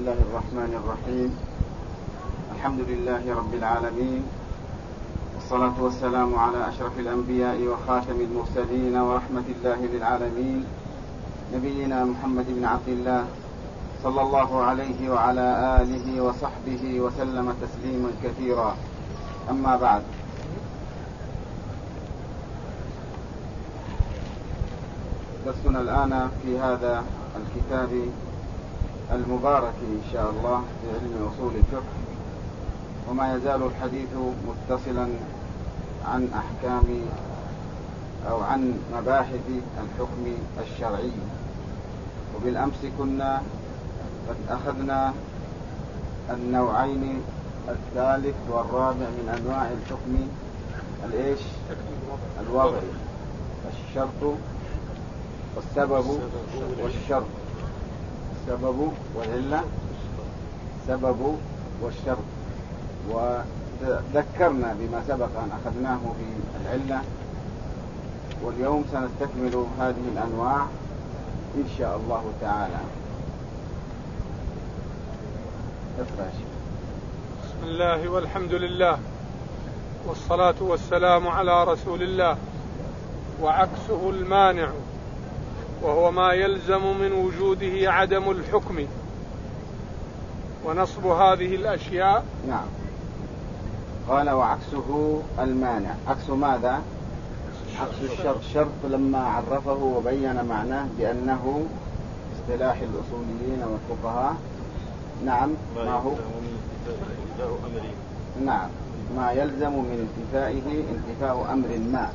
الله الرحمن الرحيم. الحمد لله رب العالمين، والصلاة والسلام على أشرف الأنبياء وخاتم المرسلين ورحمة الله للعالمين، نبينا محمد بن عبد الله صلى الله عليه وعلى آله وصحبه وسلم تسليما كثيرا. أما بعد، درسنا الآن في هذا الكتاب المبارك إن شاء الله في علم أصول الفقه، وما يزال الحديث متصلا عن أحكام أو عن مباحث الحكم الشرعي. وبالأمس كنا قد أخذنا النوعين الثالث والرابع من أنواع الحكم الوضعي، الشرط والسبب والشرط، السبب والعلة، السبب والشرط. وذكرنا بما سبق أن أخذناه في العلة، واليوم سنستكمل هذه الأنواع إن شاء الله تعالى. بسم الله والحمد لله والصلاة والسلام على رسول الله. وعكسه المانع، وهو ما يلزم من وجوده عدم الحكم. ونصب هذه الأشياء، نعم، قال وعكسه المانع. عكس ماذا؟ عكس الشرط. الشرط لما عرفه وبين معناه بأنه اصطلاح الأصوليين والفقهاء، نعم، ما هو؟ نعم، ما يلزم من انتفائه انتفاء أمر ما،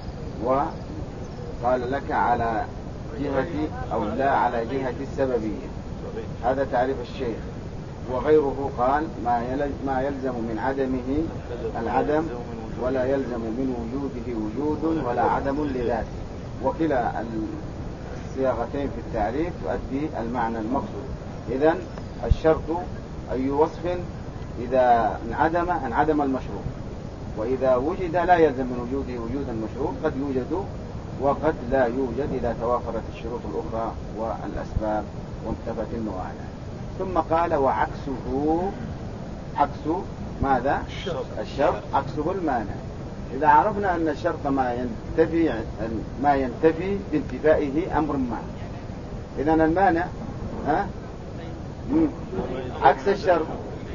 وقال لك على جهة أو لا على جهة السببية. هذا تعريف الشيخ. وغيره قال ما يلزم من عدمه العدم، ولا يلزم من وجوده وجود ولا عدم لذاته. وكلا الصياغتين في التعريف تؤدي المعنى المقصود. إذن الشرط أي وصف إذا انعدم المشروط، وإذا وجد لا يلزم من وجوده وجود المشروط، قد يوجد وقد لا يوجد إذا توافرت الشروط الأخرى والأسباب وانتفت الموانع. ثم قال وعكسه، عكس ماذا؟ الشرط عكسه المانع. إذا عرفنا أن الشرط ما ينتفي بانتفائه أمر ما، إذن المانع عكس الشرط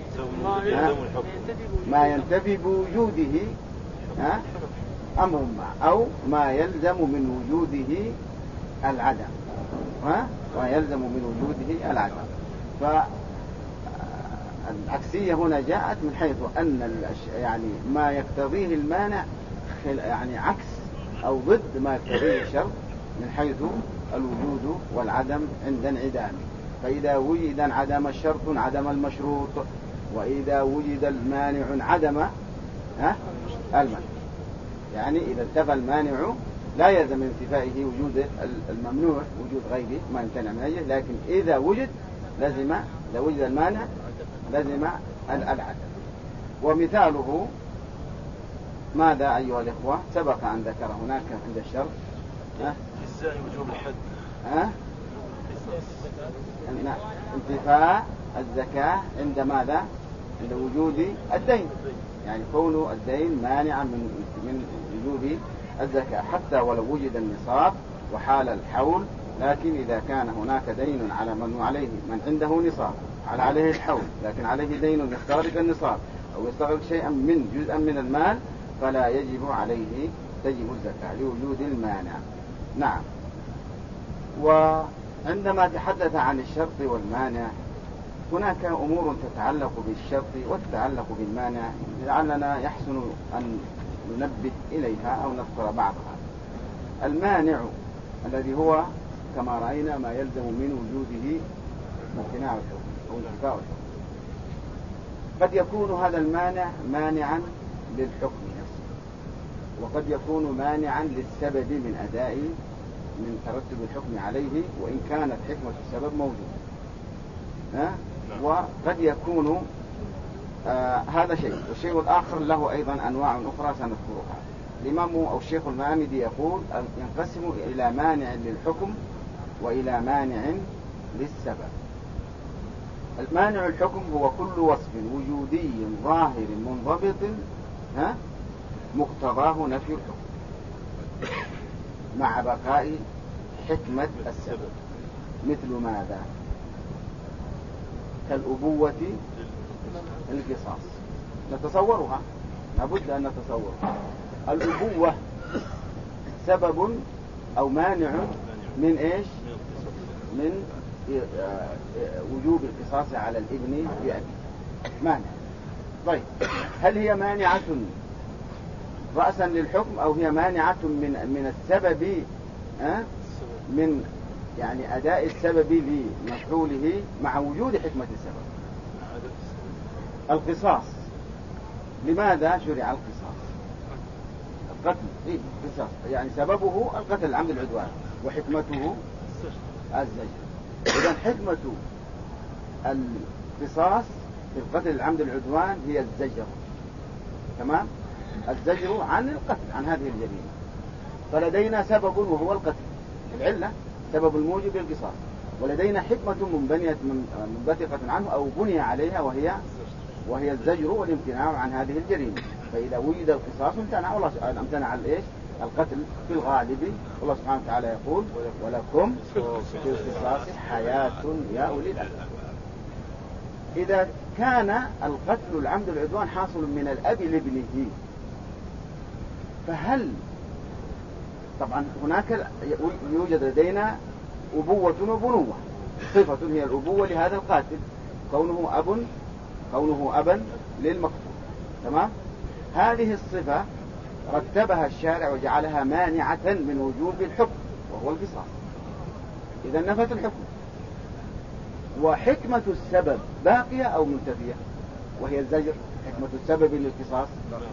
ما ينتفي بوجوده أمر ما، أو ما يلزم من وجوده العدم، ما يلزم من وجوده العدم. فالعكسية هنا جاءت من حيث أن يعني ما يقتضيه المانع يعني عكس أو ضد ما يقتضيه الشرط من حيث الوجود والعدم عند انعدامه. فإذا وجد انعدم الشرط انعدم المشروط، وإذا وجد المانع انعدم المانع. يعني إذا انتفى المانع لا يلزم من انتفائه وجود الممنوع، وجود غيره ما يمتنع من أجله، لكن إذا وجد إذا وجد المانع لازم العدم. ومثاله ماذا أيها الإخوة؟ سبق أن ذكر هناك عند الشرط وجوب الحد، انتفاء الزكاة عند ماذا؟ عند وجود الدين، يعني كون الدين مانعا من وجوب الزكاة، حتى ولو وجد النصاب وحال الحول. لكن إذا كان هناك دين على من عليه، من عنده نصاب عليه الحول، لكن عليه دين يستغرق النصاب أو يستغرق شيئا من جزءا من المال، فلا تجب الزكاة لوجود المانع. نعم. وعندما تحدث عن الشرط والمانع، هناك أمور تتعلق بالشرط وتتعلق بالمانع لعلنا يحسن أن ننبه إليها أو نذكر بعضها. المانع الذي هو كما رأينا ما يلزم من وجوده امتناع الحكم أو انتفاء الحكم. قد يكون هذا المانع مانعا للحكم نفسه، وقد يكون مانعا للسبب من ترتب الحكم عليه، وإن كانت حكمة السبب موجودة. وقد يكون هذا شيء. والشيء الآخر له أيضا أنواع أخرى سنذكرها. الإمام أو الشيخ المعامدي يقول ينقسم إلى مانع للحكم وإلى مانع للسبب. المانع الحكم هو كل وصف وجودي ظاهر منضبط مقتضاه نفي الحكم مع بقاء حكمة السبب. مثل ماذا؟ كالأبوة القصاص، نتصورها، لابد أن نتصورها. الأبوة سبب أو مانع من إيش؟ من وجوب القصاص على الابن بأبيه، مانع. طيب هل هي مانعة رأسا للحكم أو هي مانعة من السبب من يعني أداء السبب لمفعوله مع وجود حكمة السبب؟ القصاص، لماذا شرع القصاص؟ القتل، القصاص يعني سببه القتل العمد العدوان، وحكمته الزجر. إذن حكمة القصاص في القتل العمد العدوان هي الزجر، تمام؟ الزجر عن القتل، عن هذه الجريمة. فلدينا سبب وهو القتل، العلة سبب الموجب للقصاص، ولدينا حكمة منبثقة عنه أو بني عليها وهي الزجر والامتناع عن هذه الجريمة. فإذا وجد القصاص امتنع الإيش؟ القتل في الغالب. الله سبحانه وتعالى يقول: ولكم في القصاص حياة يا أولي الألباب. إذا كان القتل العمد العدوان حاصل من الأب لابنه، فهل طبعا هناك يوجد لدينا أبوة وبنوة، صفة هي الأبوة لهذا القاتل كونه أبا للمقتول، تمام؟ هذه الصفة رتبها الشارع وجعلها مانعة من وجوب الحكم وهو القصاص، إذا نفت الحكم. وحكمة السبب باقية أو منتفية؟ وهي الزجر. حكمة السبب للقصاص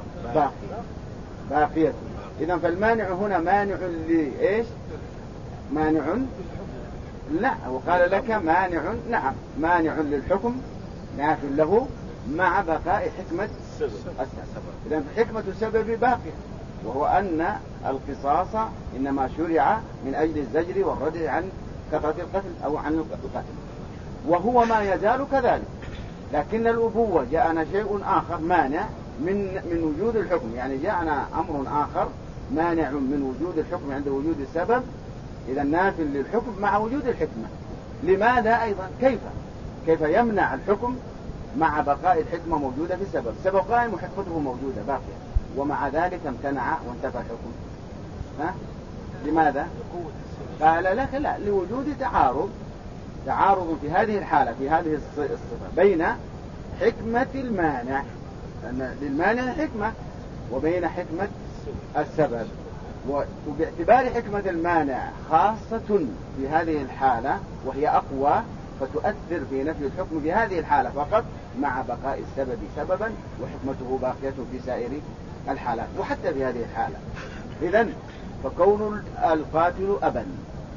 باقية. إذا فالمانع هنا مانع لإيش؟ مانع، لا، وقال لك مانع، نعم، مانع للحكم ناف له مع بقاء حكمة السبب. إذا حكمة السبب باقية، وهو أن القصاص إنما شرع من أجل الزجر والردع عن كثرة القتل أو عن القتل، وهو ما يزال كذلك. لكن الأبوة جاءنا شيء آخر مانع من وجود الحكم، يعني جاءنا أمر آخر مانع من وجود الحكم عند وجود السبب، إذا ناف للحكم مع وجود الحكمة. لماذا أيضا؟ كيف يمنع الحكم مع بقاء الحكمة موجودة في السبب؟ السبب قائم وحكمته موجودة باقية، ومع ذلك امتنع وانتفى الحكم. لماذا؟ قال لك لا، لوجود تعارض في هذه الحالة، في هذه الصفة، بين حكمة المانع، لأن للمانع حكمة، وبين حكمة السبب. وباعتبار حكمة المانع خاصة في هذه الحالة وهي أقوى، فتؤثر في نفي الحكم في هذه الحالة فقط، مع بقاء السبب سببا وحكمته باقية في سائر الحالات وحتى في هذه الحالة. إذن فكون القاتل أبا،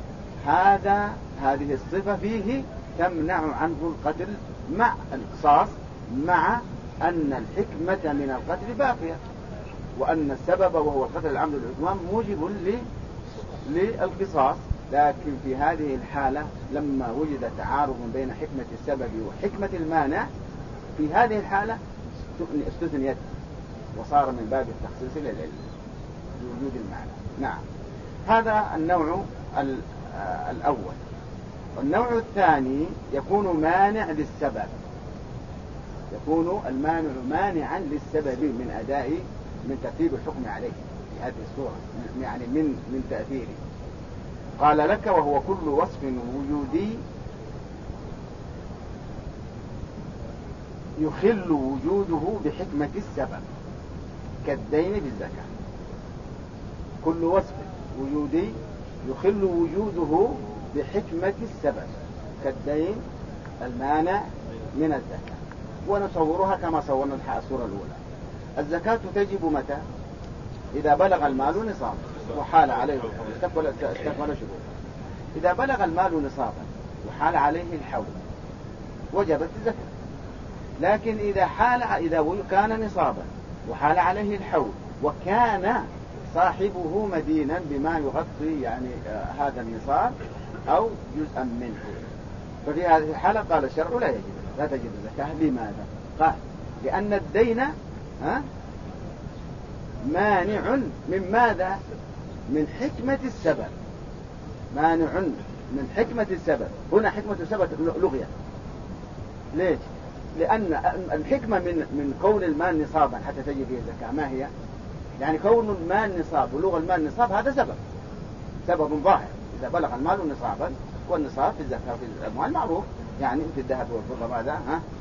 هذه الصفة فيه تمنع عنه القتل مع القصاص، مع أن الحكمة من القتل باقية، وأن السبب وهو القتل العمد العدوان موجب للقصاص. لكن في هذه الحالة لما وجد تعارض بين حكمة السبب وحكمة المانع، في هذه الحالة استثنيت وصار من باب التخصيص للعلم بوجود المعنى. نعم، هذا النوع الأول. النوع الثاني يكون مانع للسبب، يكون المانع مانعا للسبب من ترتيب الحكم عليه في هذه الصورة، يعني من تأثيره. قال لك: وهو كل وصف وجودي يخل وجوده بحكمة السبب كالدين بالزكاة. كل وصف وجودي يخل وجوده بحكمة السبب كالدين المانع من الزكاة. ونصورها كما صورنا الصورة الأولى. الزكاة تجب متى؟ إذا بلغ المال نصابا وحال عليه استكمل شروطه. إذا بلغ المال نصابا وحال عليه الحول وجبت الزكاة. لكن إذا كان نصابا وحال عليه الحول وكان صاحبه مدينا بما يغطي يعني هذا النصاب أو جزءا منه، ففي هذه الحالة قال الشرع لا يجب. لا تجب الزكاة. لماذا؟ قال لأن الدين مانع من ماذا؟ من حكمة السبب. مانع من حكمة السبب. هنا حكمة السبب لغية. ليش؟ لأن الحكمة من كون المال نصابا حتى تجب فيه الزكاة ما هي؟ يعني كون المال نصاب ولغة المال نصاب هذا سبب ظاهر. إذا بلغ المال نصابا، والنصاب في الزكاة في الأموال معروف، يعني في الذهب والفضة ماذا؟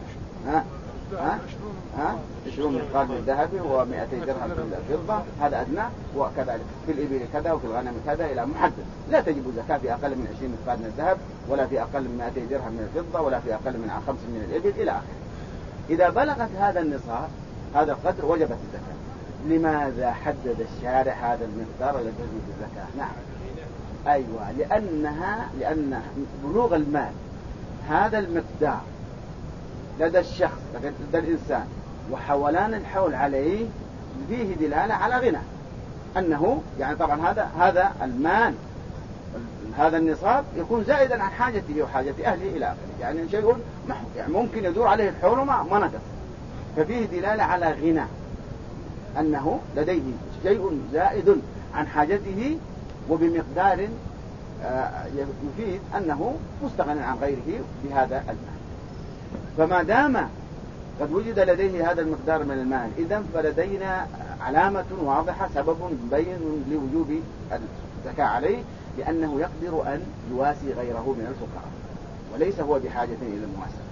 20 مثقال من الذهب و200 درهم في الفضة، هذا أدنى. وكذلك في الإبل كذا وفي الغنم كذا إلى محدد. لا تجب الزكاة في أقل من 20 مثقال من الذهب، ولا في أقل من 200 درهم من الفضة، ولا في أقل من 5 من الإبل إلى آخره. إذا بلغت هذا النصاب هذا القدر وجبت الزكاة. لماذا حدد الشارع هذا المقدار يجوز الزكاة؟ نعم، أيوة، لأن بلوغ المال هذا المقدار لدى الشخص لدى الإنسان وحولان الحول عليه فيه دلالة على غنى، أنه يعني طبعا هذا المال هذا النصاب يكون زائدا عن حاجته وحاجة أهله إلى آخره، يعني شيء يعني ممكن يدور عليه الحول وما نقص، ففيه دلالة على غنى، أنه لديه شيء زائد عن حاجته وبمقدار يفيد أنه مستغنى عن غيره بهذا المال. فما دام قد وجد لديه هذا المقدار من المال، إذن فلدينا علامة واضحة، سبب مبين لوجوب الزكاة عليه، لأنه يقدر أن يواسي غيره من الفقراء وليس هو بحاجة إلى المواساة.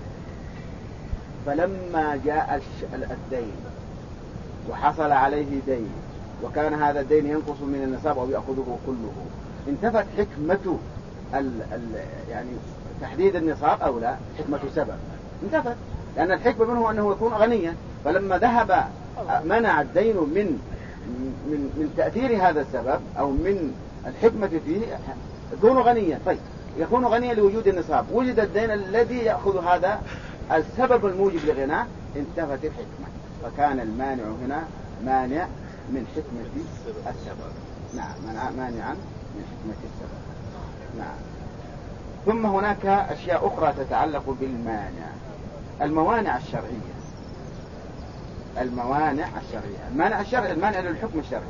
فلما جاء الدين وحصل عليه دين وكان هذا الدين ينقص من النصاب أو يأخذه كله، انتفت حكمة يعني تحديد النصاب أو لا، حكمة سبب انتفت، لأن الحكمة منه أنه يكون غنيا. فلما ذهب منع الدين من تأثير هذا السبب أو من الحكمة فيه يكون غنيا. طيب يكون غنيا لوجود النصاب، وجد الدين الذي يأخذ هذا السبب الموجب لغناه، انتفت الحكمة، فكان المانع هنا مانع من حكمة السبب. نعم، مانعا من حكمة السبب. نعم. ثم هناك أشياء أخرى تتعلق بالمانع، الموانع الشرعية. الموانع الشرعية، المانع الشرعي، المانع للحكم الشرعي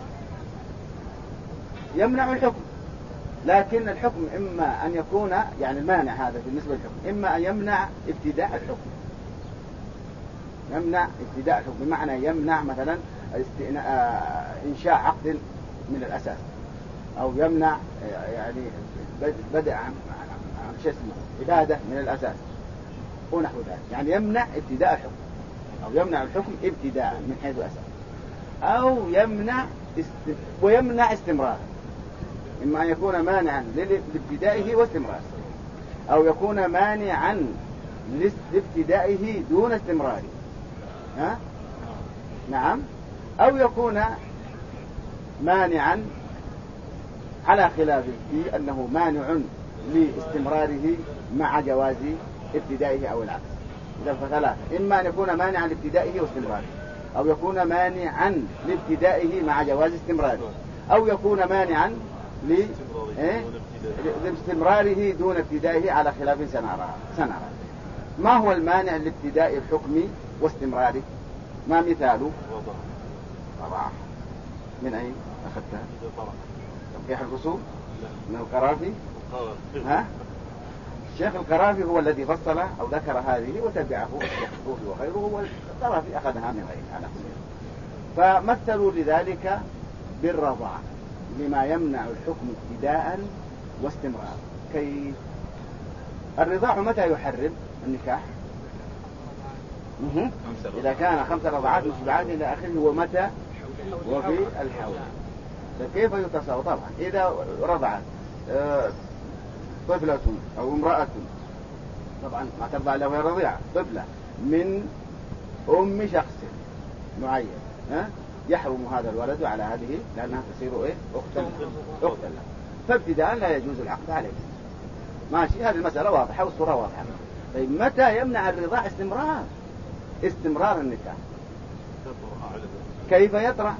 يمنع الحكم، لكن الحكم إما أن يكون يعني المانع هذا بالنسبة للحكم إما أن يمنع ابتداء الحكم، يمنع ابتداء الحكم بمعنى يمنع مثلا إنشاء عقد من الأساس، أو يمنع يعني بدء عن عبادة من الأساس ونحو ذلك، يعني يمنع ابتداء الحكم أو يمنع الحكم ابتداء من حيث الأساس، أو يمنع ويمنع استمرار، إما أن يكون مانعا لابتدائه واستمراره، أو يكون مانعا لابتدائه دون استمراره، نعم، أو يكون مانعا على خلافه في أنه مانع لاستمراره مع جواز ابتدائه أو العكس. إذا فثلاثة، إما أن يكون مانعا لابتدائه واستمراره، أو يكون مانعا لابتدائه مع جواز استمراره، أو يكون مانعا لاستمراره دون ابتدائه على خلاف سنرى. ما هو المانع لابتداء الحكم واستمراره؟ ما مثاله؟ طبعا. من أين أخذتها؟ تنقيح الفصول من القرافي. الشيخ القرافي هو الذي فصل أو ذكر هذه وتبعه الشيخ الطوفي وغيره، والقرافي أخذها من غيره على كل. فمثلوا لذلك بالرضاعة لما يمنع الحكم ابتداء واستمرار. كيف؟ الرضاع متى يحرم النكاح؟ إذا كان 5 رضعات مشبعات إلى آخره. ومتى؟ وفي الحول. فكيف يتصور؟ طبعا إذا رضعت طفلة أو امرأة، طبعا ما ترضع له رضيعة، طفلة من أم شخص معين، يحرم هذا الولد على هذه لأنها تصير أختا له، فابتداء لا يجوز العقد عليه. ماشي، هذه المسألة واضحة والصورة واضحة. طيب متى يمنع الرضاع؟ استمرار النكاح. كيف يطرأ؟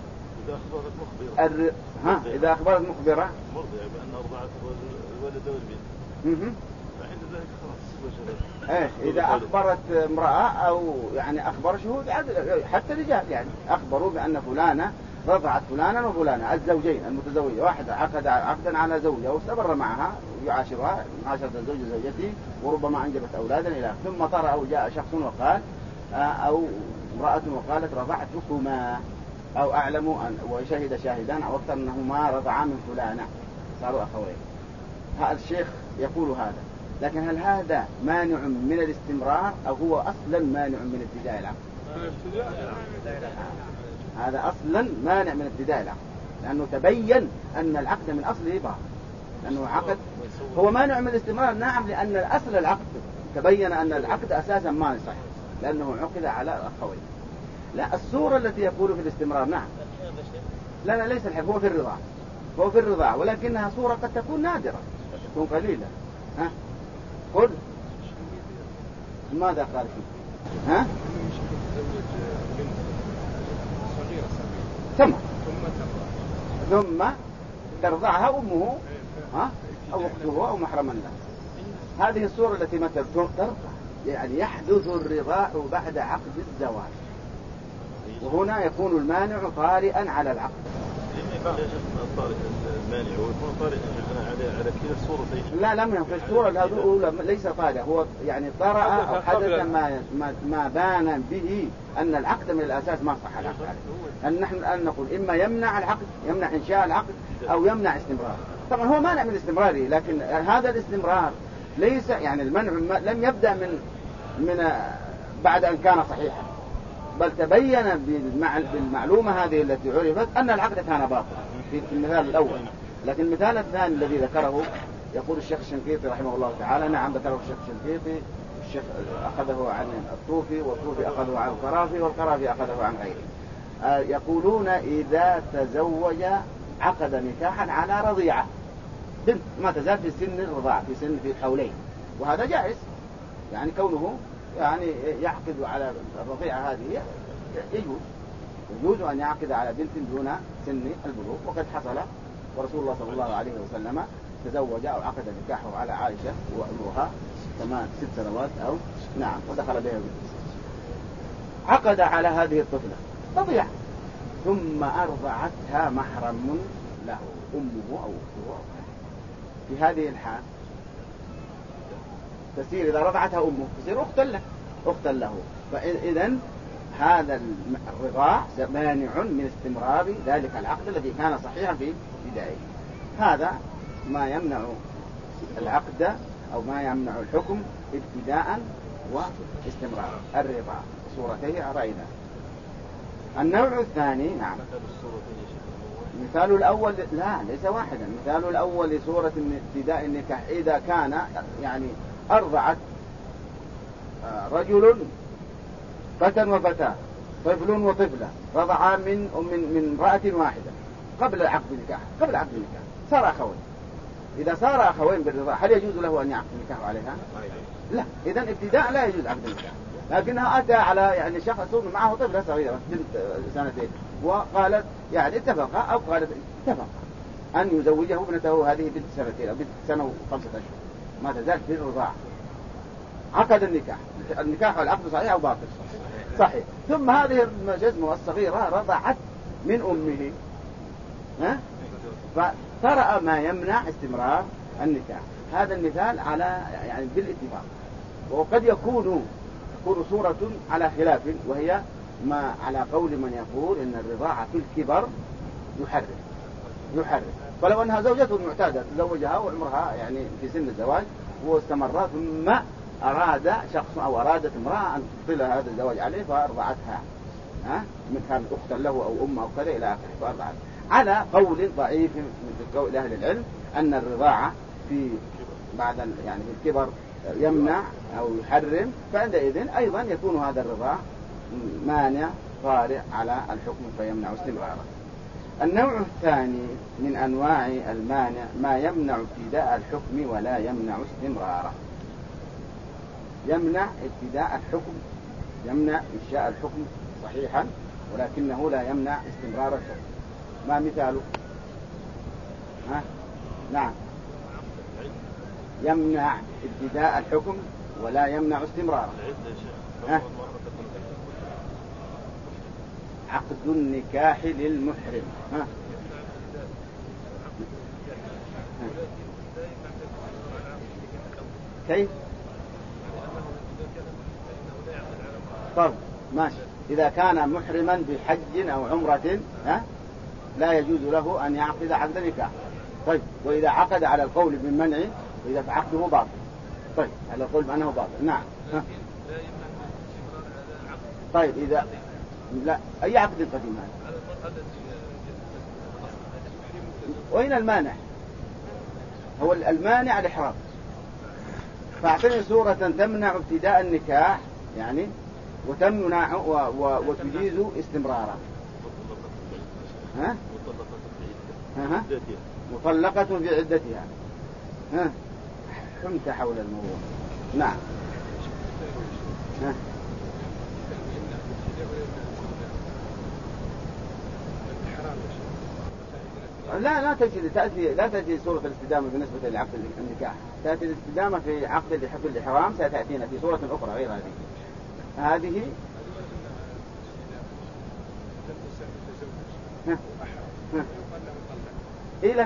إذا أخبرت مخبرة مرضية بأن أرضعت الولد والبنت، فعند ايه إذا أخبرت امرأة أو يعني أخبر شهود عدل حتى الرجال يعني أخبروا بأن فلانة رضعت فلانا وفلانة الزوجين المتزوجين، واحد عقد عقدا على زوجة واستمر معها يعاشرها معاشرة الزوج زوجته وربما أنجبت أولادا إلى ثم طرأ أو جاء شخص وقال أو امرأة وقالت رضعتكما أو أعلم وشهد شاهدان أو أكثر أنهما رضعا من فلانة صاروا أخوين. هذا الشيخ يقول هذا، لكن هل هذا مانع من الاستمرار أو هو أصلا مانع من ابتداء العقد؟ هذا أصلا مانع من ابتداء العقد، لأنه تبين أن العقد من أصله باطل، لأنه عقد هو مانع من الاستمرار. نعم، لأن أصل العقد تبين أن العقد أساسا ما يصح لأنه عقد على الأخوين. لا، الصورة التي يقول في الاستمرار نعم، لا ليس الحب، هو في الرضاعة، هو في الرضاعة، ولكنها صورة قد تكون نادرة، قد تكون قليلة. ها قل ماذا قال فيه؟ ها ثم ترضعها أمه أو أخته أو محرما له. هذه الصورة التي متى ترضع يعني يحدث الرضاع بعد عقد الزواج، وهنا يكون المانع طارئا على العقد. المانع ويكون طارئا على كلا الصورتين. لا لم يكن في الصورة الأولى ليس طارئ، هو يعني طرأ أو حدث ما بان به أن العقد من الأساس ما صح العقد عليه. أن نحن الآن نقول إما يمنع العقد، يمنع إنشاء العقد، أو يمنع استمرار. طبعا هو مانع من استمراره، لكن هذا الاستمرار ليس يعني المنع لم يبدأ من بعد أن كان صحيحا، بل تبين بالمعلومة هذه التي عرفت أن العقد كان باطلا في المثال الأول. لكن المثال الثاني الذي ذكره يقول الشيخ الشنقيطي رحمه الله تعالى، نعم ذكره الشيخ الشنقيطي، الشيخ أخذه عن الطوفي والطوفي أخذه عن القرافي والقرافي أخذه عن غيره. يقولون إذا تزوج عقد نكاحا على رضيعة بنت ما تزال في سن الرضاعة، في الحولين، وهذا جائز، يعني كونه يعني يعقد على الرضيعة هذه يجوز أن يعقد على بنت دون سن البلوغ، وقد حصل ورسول الله صلى الله عليه وسلم تزوج أو عقد نكاحه على عائشة وعمرها 6 سنوات أو نعم، ودخل بها بنت. عقد على هذه الطفلة رضيعة ثم أرضعتها محرم له أمه أو أخته. في هذه الحال تصير إذا رضعتها أمه تصير أختا له. فإذن هذا الرضاع مانع من استمرار ذلك العقد الذي كان صحيحا في بدايته. هذا ما يمنع العقد أو ما يمنع الحكم ابتداء واستمرارا، الرضاع صورته رأينا. النوع الثاني نعم، مثال الأول لا ليس واحدا. مثال الأول لصورة ابتداء النكاح إذا كان يعني أرضعت رجل فتى وفتاة، طفل وطفلة، رضعا من امرأة واحدة قبل عقد النكاح، صار أخوين. إذا صار أخوين بالرضاع هل يجوز له أن يعقد النكاح عليها؟ لا، إذن ابتداء لا يجوز عقد النكاح. لكنها أتى على يعني شخص معه طفلة صغيرة بنت 2 وقالت يعني اتفق أو قالت اتفق أن يزوجه ابنته هذه بنت 2 أو بنت 1 و5 أشهر، ما تزال في الرضاعة. عقد النكاح والعقد صحيح أو باطل؟ صحيح. ثم هذه الجزمة الصغيرة رضعت من أمه، فترى ما يمنع استمرار النكاح. هذا المثال على يعني بالاتفاق. وقد يكون صورة على خلاف، وهي ما على قول من يقول إن الرضاعة في الكبر يحرم. فلو أنها زوجته معتادة تزوجها وعمرها يعني في سن الزواج واستمر، ثم أراد شخص أو أرادت امرأة أن تبطل هذا الزواج عليه فأرضعتها، كانت أختا له أو أم أو كذا إلى آخره، فأرضعتها على قول ضعيف من قول أهل العلم أن الرضاعة في بعد يعني في الكبر يمنع أو يحرم، فعندئذ أيضا يكون هذا الرضاع مانع طارئ على الحكم فيمنع استمراره. النوع الثاني من أنواع المانع ما يمنع ابتداء الحكم ولا يمنع استمراره. يمنع ابتداء الحكم، يمنع إنشاء الحكم صحيحا، ولكنه لا يمنع استمرار الحكم. ما مثاله؟ نعم يمنع ابتداء الحكم ولا يمنع استمراره. عقد النكاح للمحرم. كيف؟ طب ماشي، إذا كان محرما بحج أو عمرة لا يجوز له أن يعقد عقد نكاح. طيب وإذا عقد على القول بالمنع وإذا فعقده باطل. طيب على القول بأنه باطل. نعم. طيب إذا لا أي عقد قديم هذا؟ وين المانع؟ هو المانع الإحرام. فاعطني صورة تمنع ابتداء النكاح يعني وتمنع وتجيز استمرارا. مطلقة في عدتها. حمت حول الموضوع. نعم. لا تأتي صورة الاستدامة بالنسبة لعقد النكاح. تأتي الاستدامة في عقد الإحرام ستأتينا في صورة أخرى غير هذه. إيه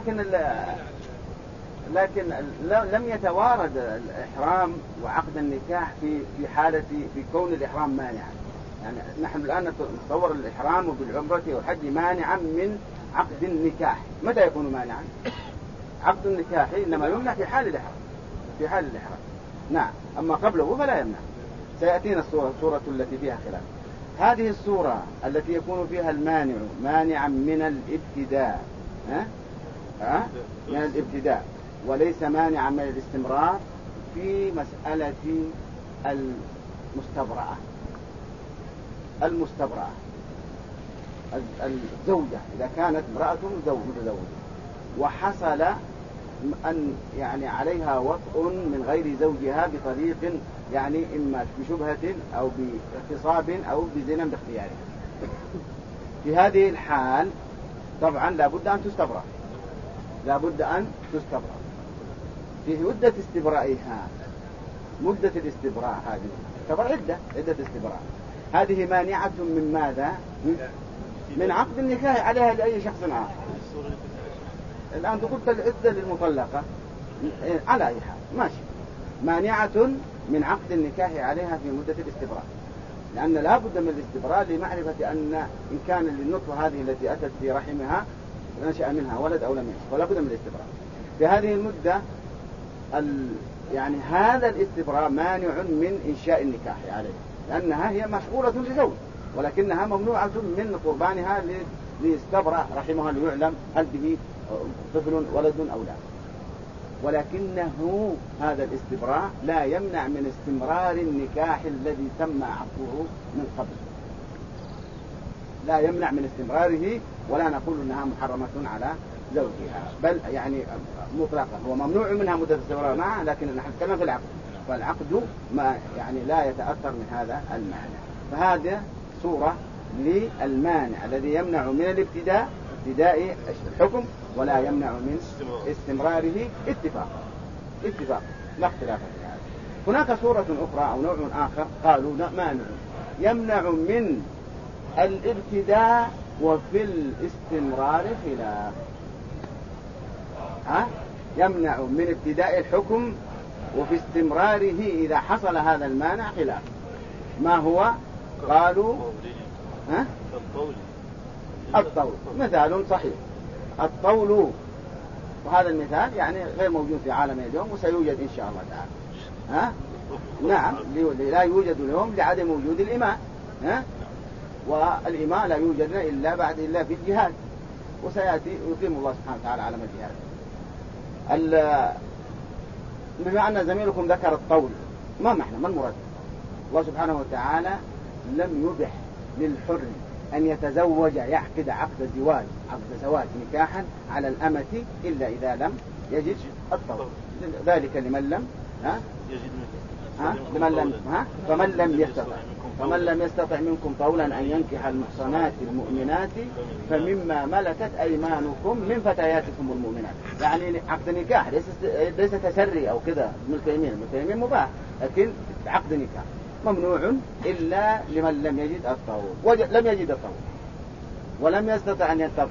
لكن لم يتوارد الإحرام وعقد النكاح في حالة في كون الإحرام مانعا. يعني نحن الآن نتصور الإحرام بالعمرة والحج مانعا من عقد النكاح. متى يكون مانعا؟ عقد النكاح إنما يمنع في حال الإحرام. نعم. أما قبله فلا يمنع. سيأتينا الصورة التي فيها خلاف. هذه الصورة التي يكون فيها المانع مانعا من الابتداء من الابتداء وليس مانعا من الاستمرار في مسألة المستبرأة الزوجة إذا كانت امرأة متزوجة وحصل أن يعني عليها وطء من غير زوجها بطريق يعني إما بشبهة أو باغتصاب أو بزنا باختيارها. في هذه الحال طبعا لابد أن تستبرأ. في مدة استبرائها مدة الاستبراء هذه طبعا عدة استبراء هذه مانعة من ماذا؟ من عقد النكاح عليها لأي شخص آخر. الآن قلت العدة للمطلقة على أي حال ماشي. مانعة من عقد النكاح عليها في مدة الاستبراء لأن لا بد من الاستبراء لمعرفة أن إن كان للنطفة هذه التي أتت في رحمها نشأ منها ولد أو لم ينشأ فلا بد من الاستبراء. في هذه المدة يعني هذا الاستبراء مانع من إنشاء النكاح عليها لأنها هي مشغولة بزوج ولكنها ممنوعة من قربانها ليستبرأ رحمها ليعلم هل به طفل ولد أو لا. ولكنه هذا الاستبراء لا يمنع من استمرار النكاح الذي تم عقده من قبل. لا يمنع من استمراره ولا نقول انها محرمة على زوجها بل يعني مطلقا هو ممنوع منها مدة استمرار معه لكن نحن نتكلم في العقد فالعقد ما يعني لا يتأثر من هذا المانع. فهذا صورة للمانع الذي يمنع من ابتداء الحكم ولا يمنع من استمراره اتفاقا لا اختلاف في هذا. هناك صورة أخرى أو نوع آخر قالوا مانع يمنع من الابتداء وفي الاستمرار خلاف. يمنع من ابتداء الحكم وفي استمراره إذا حصل هذا المانع خلاف. ما هو؟ قالوا الطول مثال صحيح. الطول وهذا المثال يعني غير موجود في عالم اليوم وسيوجد إن شاء الله تعالى. نعم لا يوجد اليوم لعدم وجود الإماء. والإماء لا يوجد إلا في الجهاد وسيأتي يقيم الله سبحانه وتعالى على الجهاد. بما أن زميلكم ذكر الطول ما المراد؟ الله سبحانه وتعالى لم يبح للحر أن يتزوج يعقد عقد زواج نكاحا على الأمة إلا إذا لم يجد الطول. ذلك لمن لم فمن لم يستطع فمن لم يستطع منكم طولا أن ينكح المحصنات المؤمنات فمما ملكت أيمانكم من فتياتكم المؤمنات. يعني عقد نكاح ليس تسري أو كذا ملك يمين مباح، لكن عقد نكاح ممنوع إلا لمن لم يجد الطول، لم يجد الطول ولم يستطع أن ينتظر،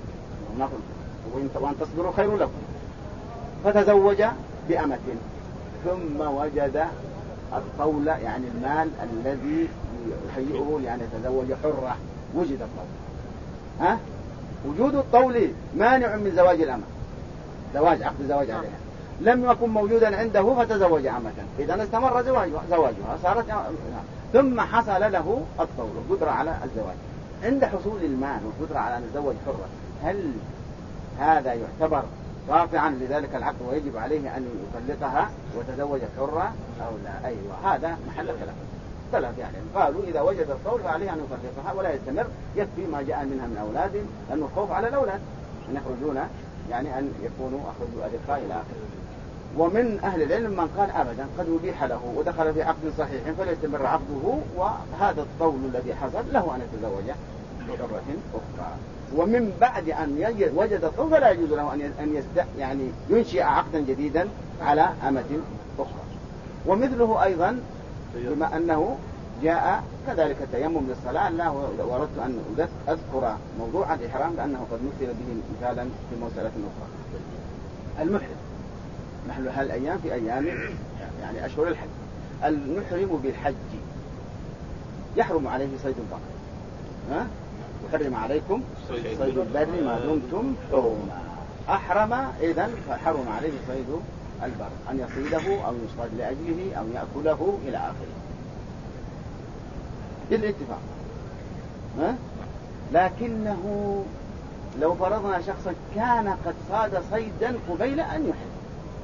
وأن تصبروا خير لكم. فتزوج بأمة ثم وجد الطول، يعني المال الذي يهيئه لأن يتزوج حرة، وجد الطول. وجود الطول مانع من زواج الأمة، عقد الزواج عليها. لم يكن موجودا عنده فتزوج أمة، إذا استمر زواجها صارت. ثم حصل له الطول، القدرة على الزواج. عند حصول المال والقدرة على أن يتزوج حرة، هل هذا يعتبر قاطعا لذلك العقد ويجب عليه أن يطلقها وتزوج حرة أو لا؟ أيوة، هذا محل خلاف يعني. قالوا إذا وجد الطول فعليه أن يطلقها ولا يستمر، يكفي ما جاء منها من أولاد، لأنه الخوف على الأولاد أن يخرجون، يعني أن يكونوا أخذوا أدقاء إلى آخره. ومن أهل العلم من قال أبدا قد أبيح له ودخل في عقد صحيح فليستمر عقده، وهذا الطول الذي حصل له أن يتزوج بحرة أخرى. ومن بعد أن وجد الطول فلا يجوز له أن يعني ينشئ عقدا جديدا على أمة أخرى. ومثله أيضا بما أنه جاء كذلك التيمم للصلاة. لا وردت أن أذكر موضوع الإحرام لأنه قد مثل به مثالا في مسألة أخرى. المحرم نحن هالأيام في أيام يعني أشهر الحج. المحرم بالحج يحرم عليه صيد البقر، وحرم عليكم صيد البر ما دمتم حرما. أحرم إذن فحرم عليه صيد البر، أن يصيده أو يصطاد لأجله أو يأكله إلى آخره بالاتفاق. لكنه لو فرضنا شخصا كان قد صاد صيدا قبيل أن يحرم،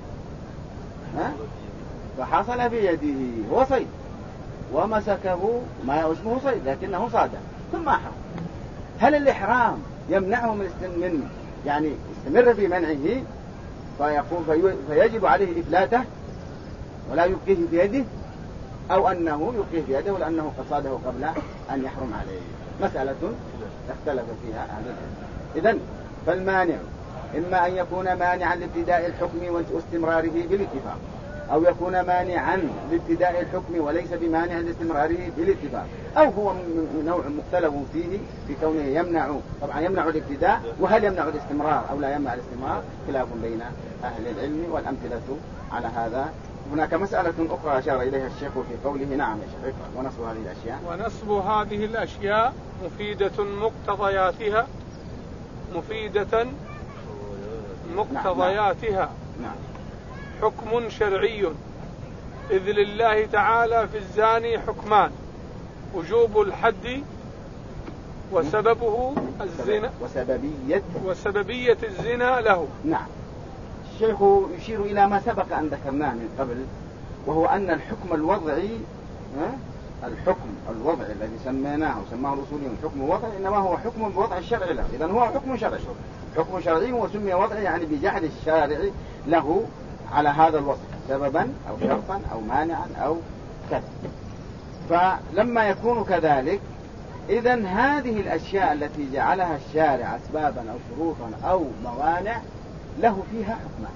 فحصل في يده هو صيد ومسكه ما اسمه صيد لكنه صاد ثم أحرم، هل الإحرام يمنعه من يعني يستمر في منعه فيجب عليه إفلاته ولا يبقيه في يده، أو أنه يبقيه في يده لأنه قد صاده قبل أن يحرم عليه؟ مسألة اختلف فيها أهل العلم. إذن فالمانع إما أن يكون مانعا لابتداء الحكم واستمراره بالاتفاق، أو يكون مانعا لابتداء الحكم وليس بمانع لاستمراره بالاتفاق، أو هو من نوع مختلف فيه في كونه يمنع، طبعا يمنع الابتداء، وهل يمنع الاستمرار أو لا يمنع الاستمرار خلاف بين أهل العلم، والأمثلة على هذا. هناك مسألة أخرى أشار إليها الشيخ في قوله نعم يا شيخ، ونصب هذه الأشياء. ونصب هذه الأشياء مفيدة مقتضياتها نعم. حكم شرعي، إذ لله تعالى في الزاني حكمان: وجوب الحد وسببه الزنا وسببية الزنا له. نعم. الشيخ يشير إلى ما سبق أن ذكرناه من قبل، وهو أن الحكم الوضعي الذي سماه الأصوليون حكم وضعي إنما هو حكم الوضع الشرعي له. إذن هو حكم شرعي وسمي وضعي يعني بجعل الشارع له على هذا الوصف سببا أو شرطا أو مانعا أو كذا. فلما يكون كذلك إذن هذه الأشياء التي جعلها الشارع أسبابا أو شروطا أو موانع له فيها حكمان: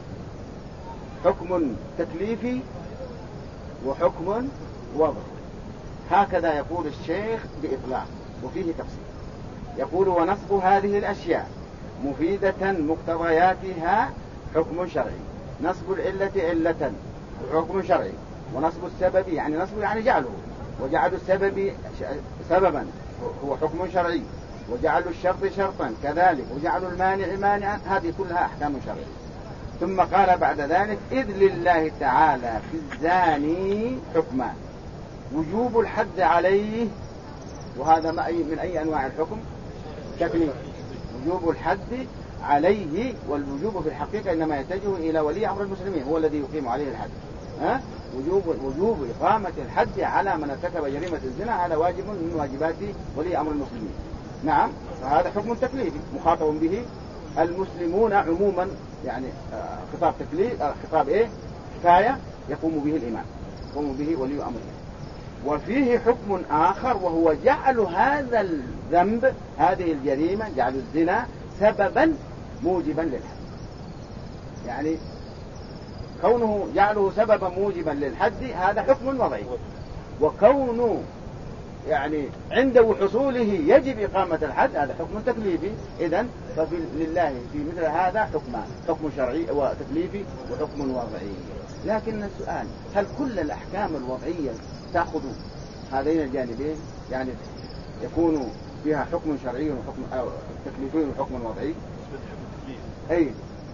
حكم تكليفي وحكم وضعي. هكذا يقول الشيخ بإطلاق، وفيه تفصيل. يقول: ونصب هذه الأشياء مفيدة مقتضياتها حكم شرعي. نصب العلة علة حكم شرعي، ونصب السبب يعني جعله، وجعل السبب سببا هو حكم شرعي، وجعل الشرط شرطا كذلك، وجعل المانع مانعا، هذه كلها أحكام شرعية. ثم قال بعد ذلك: إذ لله تعالى في الزاني حكمان: وجوب الحد عليه، وهذا من أي أنواع الحكم؟ تكليف. وجوب الحد عليه، والوجوب في الحقيقة إنما يتجه إلى ولي أمر المسلمين، هو الذي يقيم عليه الحد. وجوب إقامة الحد على من ارتكب جريمة الزنا، هذا واجب من واجبات ولي أمر المسلمين. نعم، فهذا حكم تكليفي مخاطب به المسلمون عموما، يعني خطاب تكليف، خطاب كفاية يقوم به الإمام، يقوم به ولي أمره. وفيه حكم آخر وهو جعل هذا الذنب، هذه الجريمة، جعل الزنا سببا موجبا للحد. يعني كونه جعله سببا موجبا للحد هذا حكم وضعي، وكونه يعني عنده حصوله يجب إقامة الحد هذا حكم تكليفي. إذن لله في مثل هذا حكمان، حكم شرعي وتكليفي وحكم وضعي. لكن السؤال، هل كل الأحكام الوضعية تأخذ هذين الجانبين؟ يعني يكون فيها حكم شرعي وحكم تكليفي وحكم وضعي؟ أي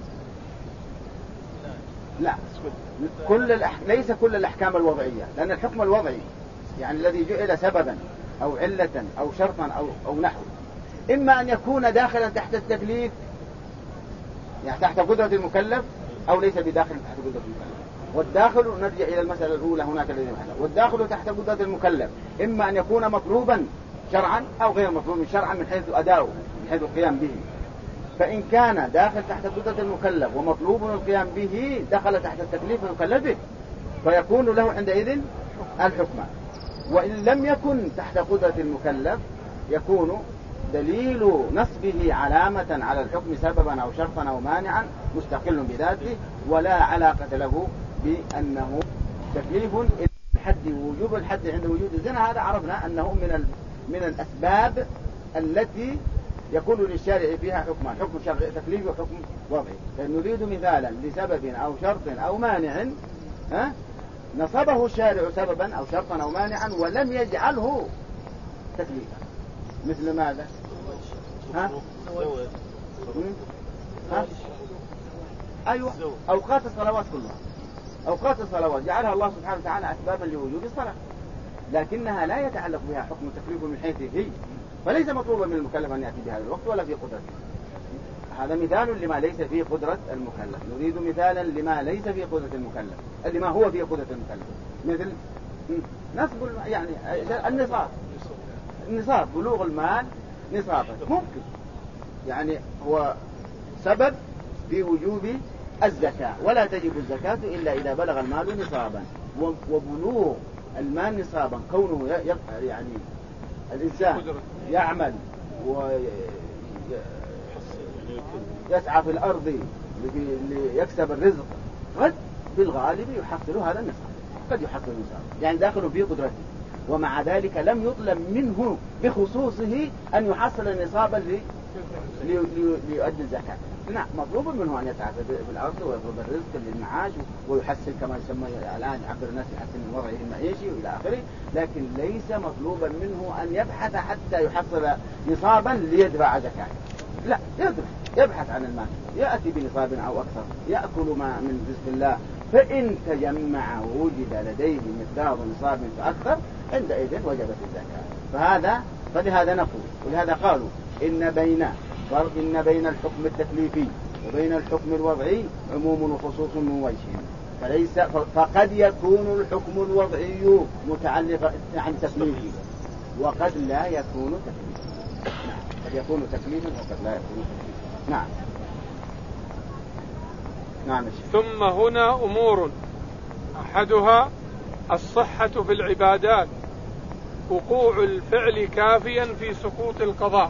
لا، ليس كل الأحكام الوضعية، لأن الحكم الوضعي يعني الذي جعل سببا أو علة أو شرطا أو نحو، إما أن يكون داخلا تحت التكليف يعني تحت قدرة المكلف، أو ليس بداخل تحت قدرة المكلف. والداخل، نرجع إلى المسألة الأولى هناك الذي محله، والداخل تحت قدرة المكلف إما أن يكون مطلوبا شرعا أو غير مطلوب شرعا من حيث أداؤه، من حيث القيام به. فإن كان داخل تحت قدرة المكلف ومطلوب القيام به دخل تحت التكليف المكلف به، فيكون له عندئذ الحكم. وإن لم يكن تحت قدرة المكلف يكون دليل نصبه علامة على الحكم سببا أو شرطا أو مانعا مستقل بذاته، ولا علاقة له بأنه تكليف. الحد، وجوب الحد عند وجود الزنا، هذا عرفنا أنه من الأسباب التي يكون للشارع فيها حكمان، حكم شرعي تكليفي وحكم وضعي. فنريد مثالا لسبب أو شرط أو مانع نصبه الشارع سببا أو شرطا أو مانعا ولم يجعله تكليفا. مثل ماذا؟ أيوة، أوقات الصلوات كلها، أوقات الصلوات جعلها الله سبحانه وتعالى أسبابا لوجوب الصلاة، لكنها لا يتعلق بها حكم تكليف من حيث هي، فليس مطلوبا من المكلف أن يأتي بهذا الوقت ولا في قدرته. هذا مثال لما ليس في قدرة المكلف. نريد مثالا لما ليس في قدرة المكلف، لما هو في قدرة المكلف، مثل نصب يعني النصاب، بلوغ المال نصابا ممكن، يعني هو سبب في وجوب الزكاة، ولا تجب الزكاة إلا إذا بلغ المال نصابا. وبلوغ المال نصابا كونه يعني الإنسان يعمل ويسعى في الأرض ليكسب الرزق، قد بالغالب يحصل هذا النصاب، قد يحصل النصاب، يعني داخل في قدرته. ومع ذلك لم يطلب منه بخصوصه أن يحصل النصابا ليؤدي الزكاة. نعم، مطلوب منه أن يسعى في الأرض ويطلب الرزق للمعاش ويحسن كما يسمى الآن عبر الناس يحسن من وضعه المعيشي وإلى آخره، لكن ليس مطلوبا منه أن يبحث حتى يحصل نصابا ليدفع زكاة. لا، يبحث عن المال، يأتي بنصاب أو أكثر، يأكل ما من رزق الله، فإن تجمع وجد لديه مقدار نصاب فأكثر عندئذ وجبت الزكاة. فلهذا نقول، ولهذا قالوا إن بين الحكم التكليفي وبين الحكم الوضعي عموم وخصوص من وجه، فقد يكون الحكم الوضعي متعلقا عن تكليفي وقد لا يكون تكليفا. قد يكون تكليفا وقد لا يكون تكليفا. نعم. ثم هنا أمور، أحدها الصحة في العبادات، وقوع الفعل كافيا في سقوط القضاء.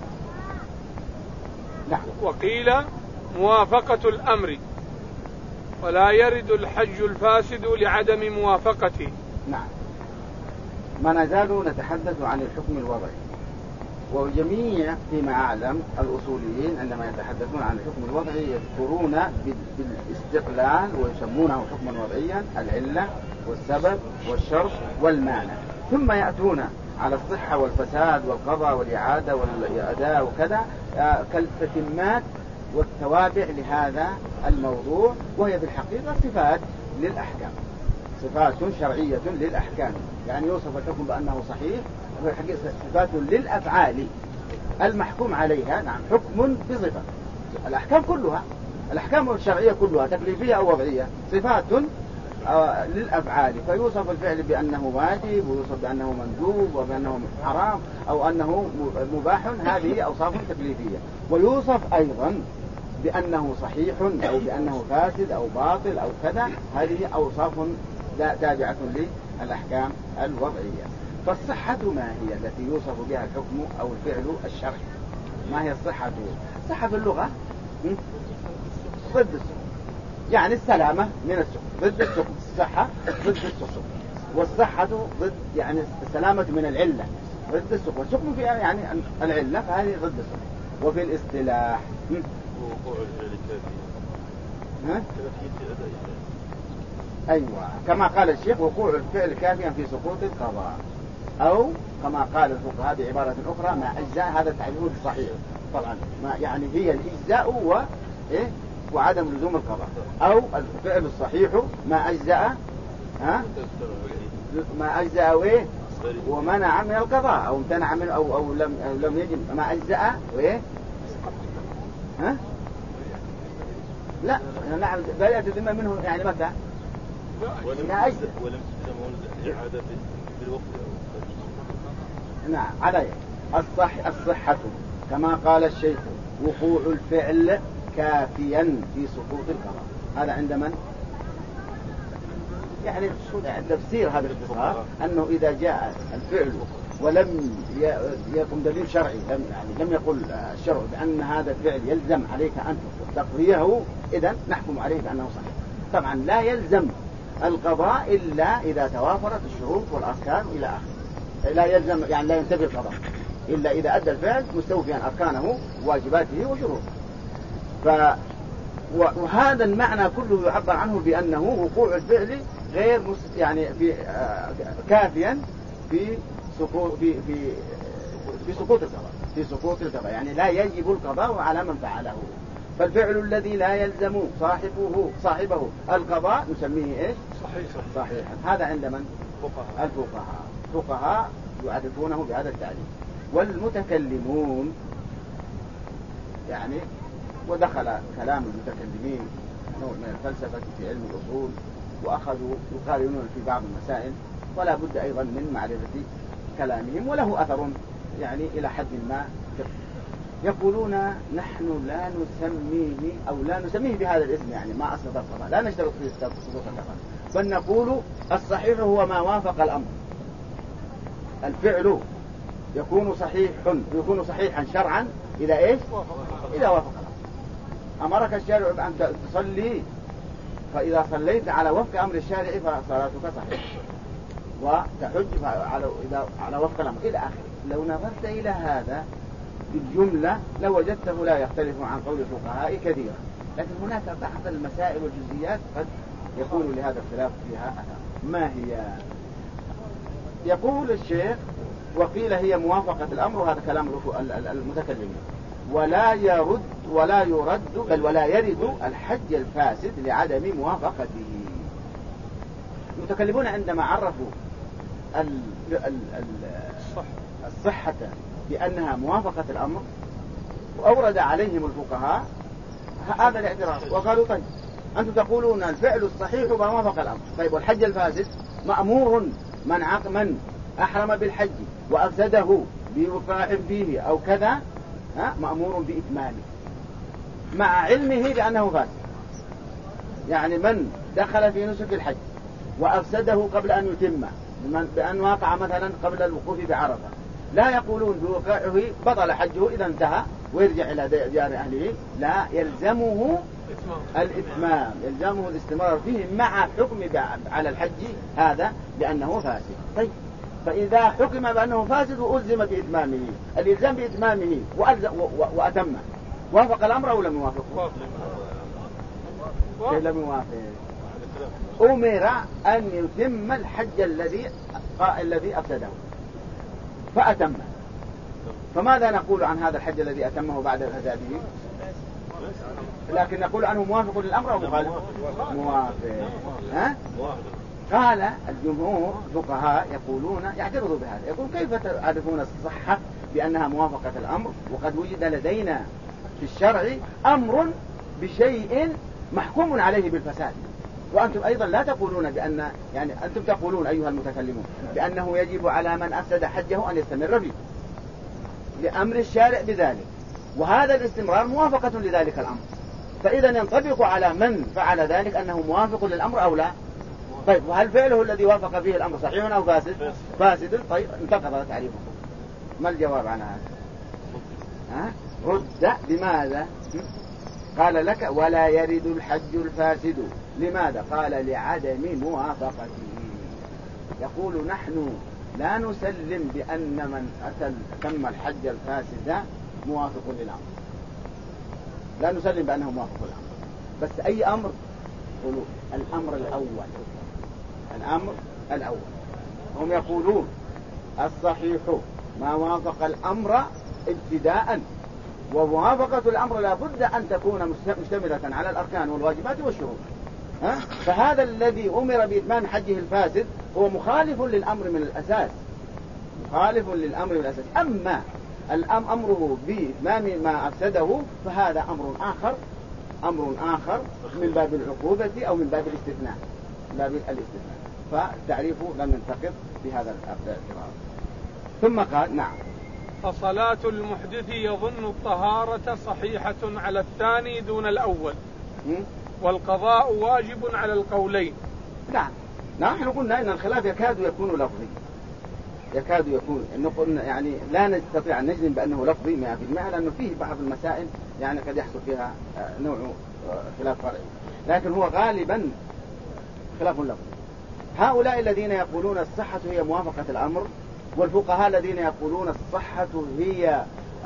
نعم. وقيل موافقة الأمر، ولا يرد الحج الفاسد لعدم موافقته. نعم. ما نزال نتحدث عن الحكم الوضعي، وجميع فيما أعلم الأصوليين عندما يتحدثون عن الحكم الوضعي يذكرون بالاستقلال ويسمونه حكما وضعيا العلة والسبب والشرط والمانع، ثم يأتون على الصحة والفساد والقضاء والإعادة والأداء وكذا كالتتمات والتوابع لهذا الموضوع، وهي في الحقيقة صفات للأحكام، صفات شرعية للأحكام. يعني يوصف الحكم بأنه صحيح، وفي الحقيقة صفات للأفعال المحكوم عليها. نعم، حكم بصفة. الأحكام كلها، الأحكام الشرعية كلها تكليفية أو وضعية، صفات للأفعال، فيوصف الفعل بأنه واجب، ويوصف بأنه مندوب، وبأنه حرام، أو أنه مباح. هذه أوصاف تكليفية. ويوصف أيضا بأنه صحيح أو بأنه فاسد أو باطل أو كذا، هذه أوصاف تابعة الأحكام الوضعية. فالصحة ما هي التي يوصف بها الحكم أو الفعل الشرعي؟ ما هي الصحة؟ الصحة في اللغة ضد السقم، يعني السلامة من السقم ضد السقم، الصحة ضد السقم، والصحة ضد يعني السلامة من العلة ضد السقم، والسقم فيها يعني العلة، فهذه ضد السقم. وفي الاصطلاح وقوع الفعل كافيا أيوة كما قال الشيخ وقوع الفعل كافيا في سقوط القضاء، أو كما قال الفقهاء بعبارة أخرى ما أجزاء، هذا التعبير الصحيح طبعا، ما يعني هي الإجزاء وعدم لزوم القضاء، أو الفعل الصحيح ما أجزاء ما أجزاء ومنع من القضاء، أو امتنع من أو لم يجب ما أجزاء لا نعم برئت الذمة منه، يعني متى ولم تسمون إعادة بالوقت. نعم عليه الصحة كما قال الشيخ وقوع الفعل كافيا في سقوط القضاء. هذا عند من؟ يعني تفسير هذا الاختصار أنه إذا جاء الفعل ولم يقم دليل شرعي، لم يقل الشرع بأن هذا الفعل يلزم عليك أن تقضيه، إذن نحكم عليه بأنه صحيح. طبعا لا يلزم القضاء إلا إذا توافرت الشروط والأركان إلى آخره، لا يلزم يعني لا ينتفي القضاء إلا إذا أدى الفعل مستوفيا أركانه وواجباته وشروطه. وهذا المعنى كله يعبر عنه بأنه وقوع الفعل غير يعني في كافيا في سقوط القضاء، في سقوط القضاء، يعني لا يجب القضاء على من فعله. فالفعل الذي لا يلزم صاحبه القضاء نسميه ايش؟ صحيحا. هذا عند من؟ الفقهاء يعرفونه بهذا التعريف. والمتكلمون يعني ودخل كلام المتكلمين نوع من الفلسفة في علم الأصول، وأخذوا يقارنون في بعض المسائل، ولا بد أيضا من معرفة كلامهم، وله أثر يعني إلى حد ما. يقولون نحن لا نسميه أو لا نسميه بهذا الاسم، يعني ما أسند القضاء، لا نشترط في سقوط القضاء، بل نقول الصحيح هو ما وافق الأمر. الفعل يكون صحيحا شرعا إذا إيش؟ إذا وافق الأمر. أمرك الشارع بأن تصلي، فإذا صليت على وفق أمر الشارع فصلاتك صحيحة، وتحج على وفق الأمر إلى آخره. لو نظرت إلى هذا بالجملة لوجدته لا يختلف عن قول الفقهاء كثيرا، لكن هناك بعض المسائل والجزئيات قد يكون لهذا اختلاف فيها أثر. ما هي؟ يقول الشيخ وقيل هي موافقة الأمر، وهذا كلام المتكلمين، ولا يرد بل ولا يرد الحج الفاسد لعدم موافقته. المتكلمون عندما عرفوا الصحة بأنها موافقة الأمر وأورد عليهم الفقهاء هذا الاعتراف، وقالوا طيب أنتم تقولون الفعل الصحيح ما وافق الأمر، طيب والحج الفاسد مأمور من أحرم بالحج وأفسده بوقاع فيه أو كذا مأمور بإتمامه مع علمه بأنه فاسد. يعني من دخل في نسك الحج وأفسده قبل أن يتمه، بأن وقع مثلا قبل الوقوف بعرفة، لا يقولون بوقائه بطل حجه إذا انتهى ويرجع إلى ديار أهله، لا يلزمه الإتمام، يلزمه الاستمرار فيه مع حكم على الحج هذا لأنه فاسد. طيب فإذا حكم بأنه فاسد وألزم بإتمامه، الإلزام بإتمامه وأتمه، وافق الأمر أو لم يوافقه؟ لم يوافق. أمر أن يتم الحج الذي أفسده فأتمه، فماذا نقول عن هذا الحج الذي أتمه بعد فساده؟ لكن نقول عنه موافق للأمر أو مخالف؟ موافق. قال الجمهور الفقهاء يقولون يعترضوا بهذا، يقول كيف تعرفون الصحة بأنها موافقة الأمر وقد وجد لدينا في الشرع أمر بشيء محكوم عليه بالفساد، وأنتم أيضا لا تقولون بأن، يعني أنتم تقولون أيها المتكلمون بأنه يجب على من أفسد حجه أن يستمر فيه لأمر الشارع بذلك، وهذا الاستمرار موافقة لذلك الأمر، فإذا ينطبق على من فعل ذلك أنه موافق للأمر أو لا؟ طيب وهل فعله الذي وافق فيه الأمر صحيح أو فاسد؟ فاسد. طيب انتقض تعريفه. ما الجواب عن هذا؟ رد. بماذا؟ قال لك ولا يرد الحج الفاسد. لماذا؟ قال لعدم موافقته. يقول نحن لا نسلم بأن من تم الحج الفاسد موافق للأمر، لا نسلم بأنه موافق للأمر. بس أي أمر؟ قولوا الأمر الأول. الأمر الأول. هم يقولون الصحيح ما وافق الأمر ابتداء، وموافقة الأمر لا بد أن تكون مشتملة على الأركان والواجبات والشروط. فهذا الذي أمر بإتمام حجه الفاسد هو مخالف للأمر من الأساس، مخالف للأمر من الأساس. أما أمره بإتمام ما أفسده فهذا أمر آخر من باب العقوبة أو من باب الاستثناء، باب الاستثناء. فالتعريف لم ينتقض بهذا الاعتبار. ثم قال نعم فصلاة المحدث يظن الطهارة صحيحة على الثاني دون الأول، والقضاء واجب على القولين. نعم نحن قلنا إن الخلاف يكاد يكون لفظي، يكاد يكون يعني لا نستطيع أن نجزم بأنه لفظي 100%، لأنه فيه بعض المسائل يعني قد يحصل فيها نوع خلاف فرعي، لكن هو غالبا خلاف لفظي. هؤلاء الذين يقولون الصحة هي موافقة الأمر، والفقهاء الذين يقولون الصحة هي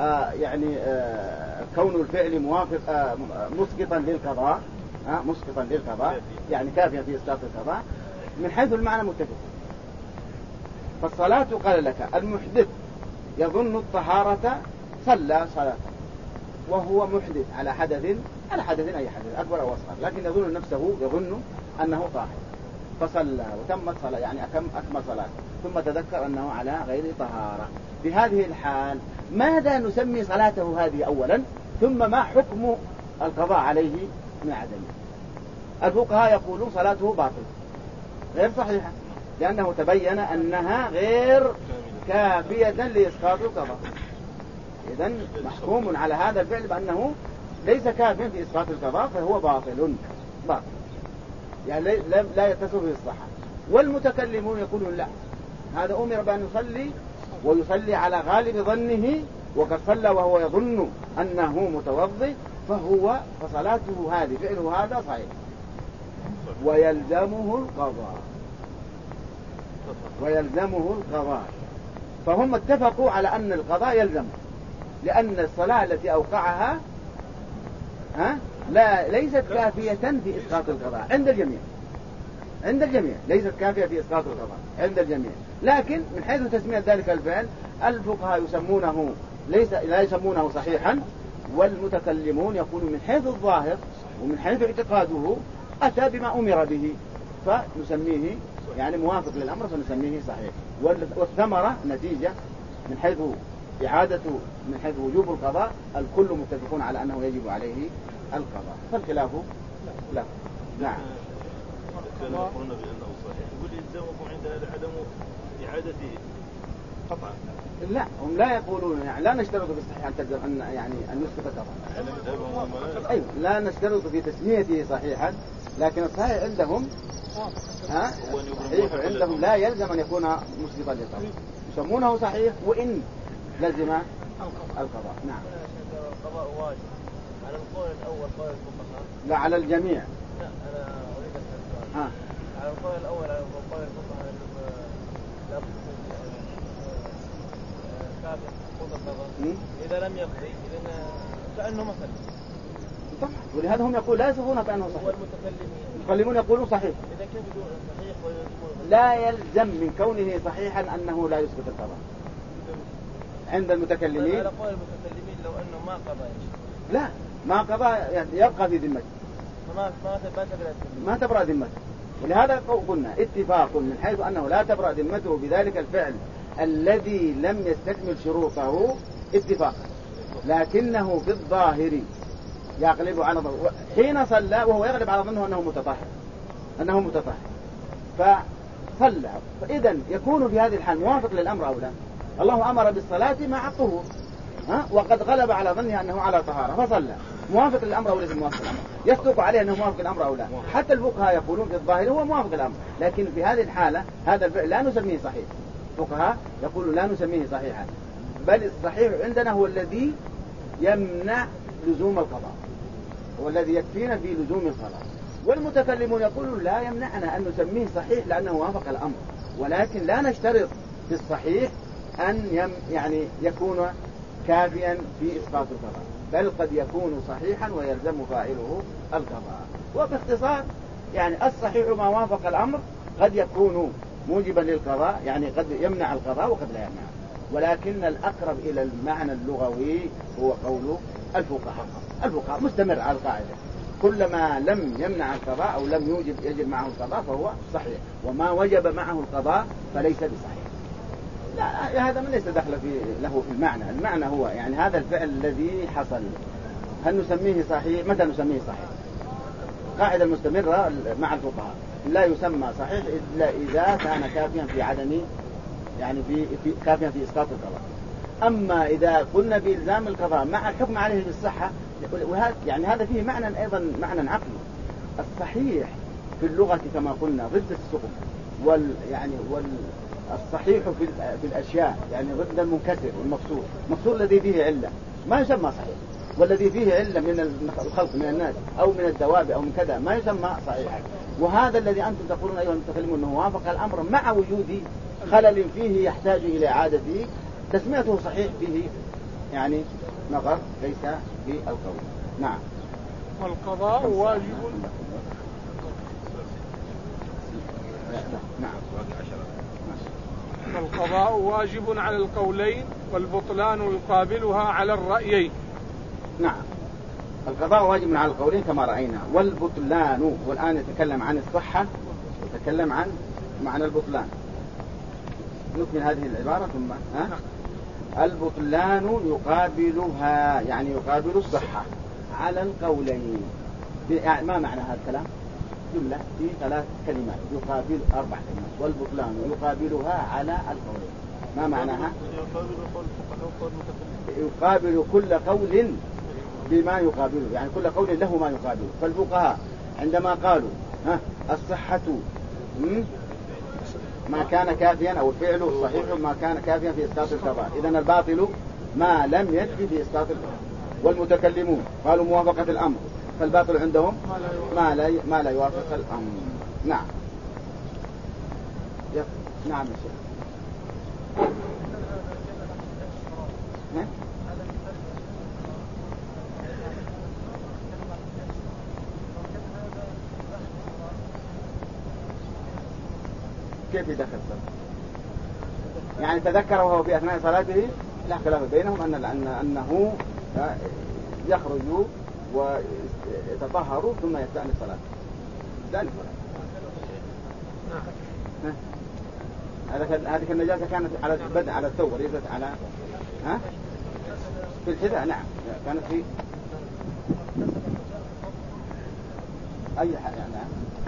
كون الفعل موافق مسقطا للقضاء، مسقطا للقضاء يعني كافيا في إسقاط القضاء، من حيث المعنى متفق. فالصلاة قال لك المحدث يظن الطهارة صلى صلاة وهو محدث على حدث أي حدث أكبر أو أصغر، لكن يظن نفسه يظن أنه طاهر فصلى وتمت صلاة يعني أكمل صلاة، ثم تذكر أنه على غير طهارة. في هذه الحال ماذا نسمي صلاته هذه أولا، ثم ما حكم القضاء عليه من عدمه؟ الفقهاء يقولون صلاته باطلة غير صحيحة، لأنه تبين أنها غير كافية لإسقاط القضاء. إذن محكوم على هذا الفعل بأنه ليس كافيا في إسقاط القضاء، فهو باطل يعني لا يتصل به الصحة. والمتكلمون يقولون لا، هذا أمر بأن يصلي ويصلي على غالب ظنه، وقد صلى وهو يظن أنه متوضئ، فصلاته هذه فعله هذا صحيح ويلزمه القضاء. فهم اتفقوا على أن القضاء يلزمه، لأن الصلاة التي أوقعها ليست كافية في إسقاط القضاء عند الجميع ليست كافية في إسقاط القضاء عند الجميع. لكن من حيث تسمية ذلك الفعل الفقهاء يسمونه لا يسمونه صحيحا، والمتكلمون يقولون من حيث الظاهر ومن حيث اعتقاده أتى بما أمر به فنسميه يعني موافق للأمر فنسميه صحيح. والثمرة نتيجة من حيث إعادة من حيث وجوب القضاء الكل متفقون على أنه يجب عليه القضاء، فالخلاف لا. نعم كانوا يقولون بأنه صحيح، يقول يلزمكم عند عدم إعادته قطعا. لا هم لا يقولون يعني لا نشترط في الصحيح أن تلزم أن يسقط قطعا. أيوة لا نشترط في تسميته صحيحا، لكن الصحيح عندهم صحيح عندهم لا يلزم أن يكون مسقطا للقضاء، يسمونه صحيح وإن لزم القضاء. نعم القضاء واجب على القول الأول قول الفقهاء؟ لا على الجميع. لا أنا أريد أن أسأل على القول الأول على قول الفقهاء لا بد كافر قضى القضاء إذا لم يقضي كأنه مثل طبعا، ولهذا هم يقول لا يصفونه كأنه صحيح. المتكلمون يقولون صحيح. إذا كيف يقولون صحيح لا يلزم من كونه صحيحا أنه لا يسقط القضاء عند المتكلمين. على قول المتكلمين لو أنه ما قضى لا ما قضى يعني يبقى في ذمته ما تبرأ ذمته. ولهذا قلنا اتفاق من حيث أنه لا تبرأ ذمته بذلك الفعل الذي لم يستكمل شروطه اتفاقا، لكنه في الظاهر يغلب على ظنه حين صلى وهو يغلب على ظنه أنه متطهر فصلى، فإذا يكون في هذه الحال موافق للأمر أو لا؟ الله أمر بالصلاة مع الطهور وقد غلب على ظنه أنه على طهارة فصلى، موافق للأمر أو ليس موافق للأمر، يصدق عليه أنه موافق للأمر أو لا. حتى الفقهاء يقولون في الظاهر هو موافق للأمر، لكن في هذه الحالة هذا الفعل لا نسميه صحيح. الفقهاء يقولون لا نسميه صحيحا، بل الصحيح عندنا هو الذي يمنع لزوم القضاء، هو الذي يكفينا في لزوم القضاء. والمتكلمون يقولون لا يمنعنا أن نسميه صحيح لأنه وافق الأمر، ولكن لا نشترط في الصحيح أن يعني يكون كافيا في إسقاط القضاء، بل قد يكون صحيحا ويلزم فاعله القضاء. وباختصار يعني الصحيح ما وافق الأمر قد يكون موجبا للقضاء، يعني قد يمنع القضاء وقد لا يمنع، ولكن الأقرب إلى المعنى اللغوي هو قول الفقهاء. الفقهاء مستمر على القاعدة، كلما لم يمنع القضاء أو لم يجب معه القضاء فهو صحيح، وما وجب معه القضاء فليس بصحيح. لا هذا من ليس دخل له في المعنى. المعنى هو يعني هذا الفعل الذي حصل هل نسميه صحيح؟ متى نسميه صحيح؟ قاعدة المستمرة مع الفقهاء لا يسمى صحيح إلا إذا كان كافيا في عدم يعني في كافيا في إسقاط القضاء. أما إذا قلنا بإلزام القضاء مع الحكم عليه بالصحة، يعني هذا فيه معنى أيضا معنى عقلي. الصحيح في اللغة كما قلنا ضد السقم، والصحيح في الأشياء يعني ضد المنكسر والمكسور. المكسور الذي فيه علة ما يسمى صحيح، والذي فيه علة من الخلق من الناس أو من الدواب أو من كذا ما يسمى صحيحا. وهذا الذي أنتم تقولون أيها المتكلمون أنه وافق الأمر مع وجود خلل فيه يحتاج إلى إعادته، تسميته صحيح فيه يعني نظر ليس في القول. نعم. والقضاء واجب. نعم. والقضاء واجب على القولين، والبطلان يقابلها على الرأيين. نعم، القضاء واجب على القولين كما رأينا. والبطلان، والآن يتكلم عن الصحة ويتكلم عن معنى البطلان. نكمل هذه العبارة ثم البطلان يقابلها يعني يقابل الصحة على القولين. يعني ما معنى هذا الكلام؟ جملة في 3 كلمات يقابل 4 كلمات. والبطلان يقابلها على القولين، ما معناها؟ يقابل كل قول بما يقابله، يعني كل قول له ما يقابله. فالفقهاء عندما قالوا الصحة ما كان كافيا أو الفعل الصحيح ما كان كافيا في إسقاط القضاء، إذن الباطل ما لم يكفي في إسقاط القضاء. والمتكلمون قالوا موافقة الأمر، فالباطل عندهم ما لا يوافق الأمر. نعم. نعم يا شيخ. كيف يدخل صلاة؟ يعني تذكر وهو في أثناء صلاته لا خلاف بينهم أنه يخرج ويتطهر ثم يستأنف صلاته. ذلك هذه النجاسة كانت على البدن على الثوب وليست على في الحذاء. نعم كانت في أي حاجة. نعم